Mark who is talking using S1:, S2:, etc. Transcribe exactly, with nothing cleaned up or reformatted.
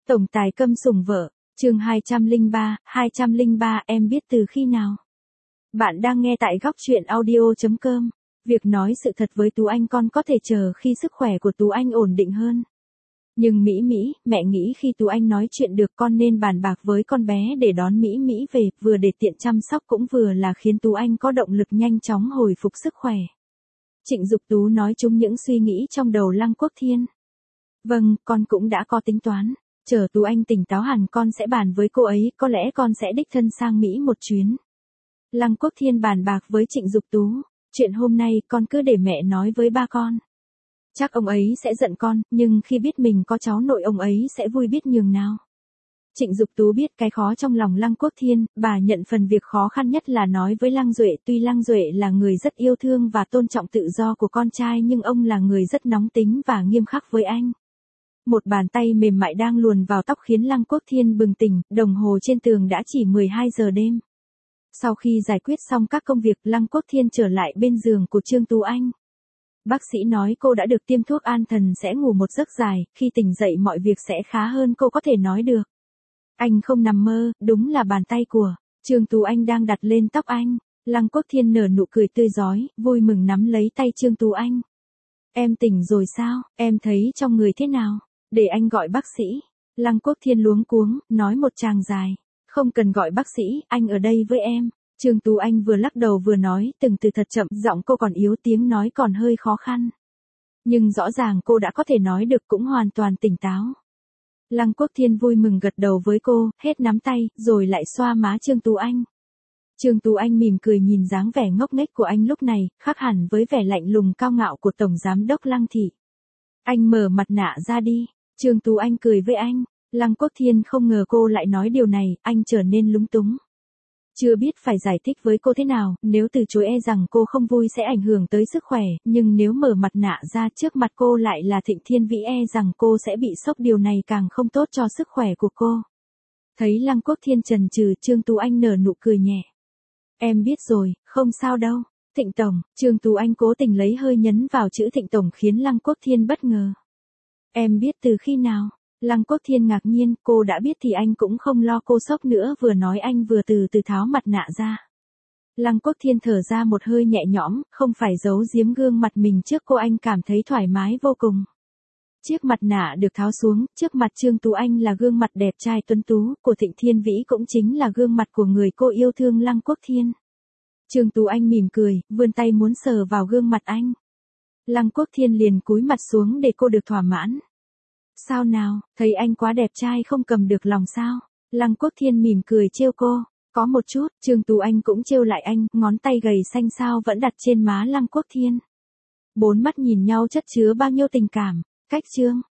S1: Tổng tài câm sủng vợ, chương hai trăm lẻ ba, hai trăm lẻ ba em biết từ khi nào? Bạn đang nghe tại góc truyện audio chấm com. Việc nói sự thật với Tú Anh con có thể chờ khi sức khỏe của Tú Anh ổn định hơn. Nhưng Mỹ Mỹ, mẹ nghĩ khi Tú Anh nói chuyện được con nên bàn bạc với con bé để đón Mỹ Mỹ về, vừa để tiện chăm sóc cũng vừa là khiến Tú Anh có động lực nhanh chóng hồi phục sức khỏe. Trịnh Dục Tú nói trúng những suy nghĩ trong đầu Lăng Quốc Thiên. Vâng, con cũng đã có tính toán. Chờ Tú Anh tỉnh táo hẳn con sẽ bàn với cô ấy, có lẽ con sẽ đích thân sang Mỹ một chuyến. Lăng Quốc Thiên bàn bạc với Trịnh Dục Tú. Chuyện hôm nay con cứ để mẹ nói với ba con. Chắc ông ấy sẽ giận con, nhưng khi biết mình có cháu nội ông ấy sẽ vui biết nhường nào. Trịnh Dục Tú biết cái khó trong lòng Lăng Quốc Thiên, bà nhận phần việc khó khăn nhất là nói với Lăng Duệ. Tuy Lăng Duệ là người rất yêu thương và tôn trọng tự do của con trai nhưng ông là người rất nóng tính và nghiêm khắc với anh. Một bàn tay mềm mại đang luồn vào tóc khiến Lăng Quốc Thiên bừng tỉnh, đồng hồ trên tường đã chỉ mười hai giờ đêm. Sau khi giải quyết xong các công việc, Lăng Quốc Thiên trở lại bên giường của Trương Tú Anh. Bác sĩ nói cô đã được tiêm thuốc an thần sẽ ngủ một giấc dài, khi tỉnh dậy mọi việc sẽ khá hơn, cô có thể nói được. Anh không nằm mơ, đúng là bàn tay của Trương Tú Anh đang đặt lên tóc anh. Lăng Quốc Thiên nở nụ cười tươi rói, vui mừng nắm lấy tay Trương Tú Anh. Em tỉnh rồi sao, em thấy trong người thế nào? Để anh gọi bác sĩ. Lăng Quốc Thiên luống cuống, nói một tràng dài. Không cần gọi bác sĩ, anh ở đây với em. Trương Tú Anh vừa lắc đầu vừa nói từng từ thật chậm, giọng cô còn yếu, tiếng nói còn hơi khó khăn. Nhưng rõ ràng cô đã có thể nói được, cũng hoàn toàn tỉnh táo. Lăng Quốc Thiên vui mừng gật đầu với cô, hết nắm tay, rồi lại xoa má Trương Tú Anh. Trương Tú Anh mỉm cười nhìn dáng vẻ ngốc nghếch của anh lúc này, khác hẳn với vẻ lạnh lùng cao ngạo của Tổng Giám đốc Lăng Thị. Anh mở mặt nạ ra đi. Trương Tú Anh cười với anh. Lăng Quốc Thiên không ngờ cô lại nói điều này, anh trở nên lúng túng. Chưa biết phải giải thích với cô thế nào, nếu từ chối e rằng cô không vui sẽ ảnh hưởng tới sức khỏe, nhưng nếu mở mặt nạ ra trước mặt cô lại là Thịnh Thiên Vĩ e rằng cô sẽ bị sốc, điều này càng không tốt cho sức khỏe của cô. Thấy Lăng Quốc Thiên chần chừ, Trương Tú Anh nở nụ cười nhẹ. Em biết rồi, không sao đâu. Thịnh Tổng, Trương Tú Anh cố tình lấy hơi nhấn vào chữ Thịnh Tổng khiến Lăng Quốc Thiên bất ngờ. Em biết từ khi nào? Lăng Quốc Thiên ngạc nhiên, cô đã biết thì anh cũng không lo cô sốc nữa, vừa nói anh vừa từ từ tháo mặt nạ ra. Lăng Quốc Thiên thở ra một hơi nhẹ nhõm, không phải giấu giếm gương mặt mình trước cô, anh cảm thấy thoải mái vô cùng. Chiếc mặt nạ được tháo xuống, trước mặt Trương Tú Anh là gương mặt đẹp trai tuấn tú, của Thịnh Thiên Vĩ cũng chính là gương mặt của người cô yêu thương Lăng Quốc Thiên. Trương Tú Anh mỉm cười, vươn tay muốn sờ vào gương mặt anh. Lăng Quốc Thiên liền cúi mặt xuống để cô được thỏa mãn. Sao nào, thấy anh quá đẹp trai không cầm được lòng sao? Lăng Quốc Thiên mỉm cười trêu cô. Có một chút, Trương Tú Anh cũng trêu lại anh, ngón tay gầy xanh xao vẫn đặt trên má Lăng Quốc Thiên. Bốn mắt nhìn nhau chất chứa bao nhiêu tình cảm. Cách Trương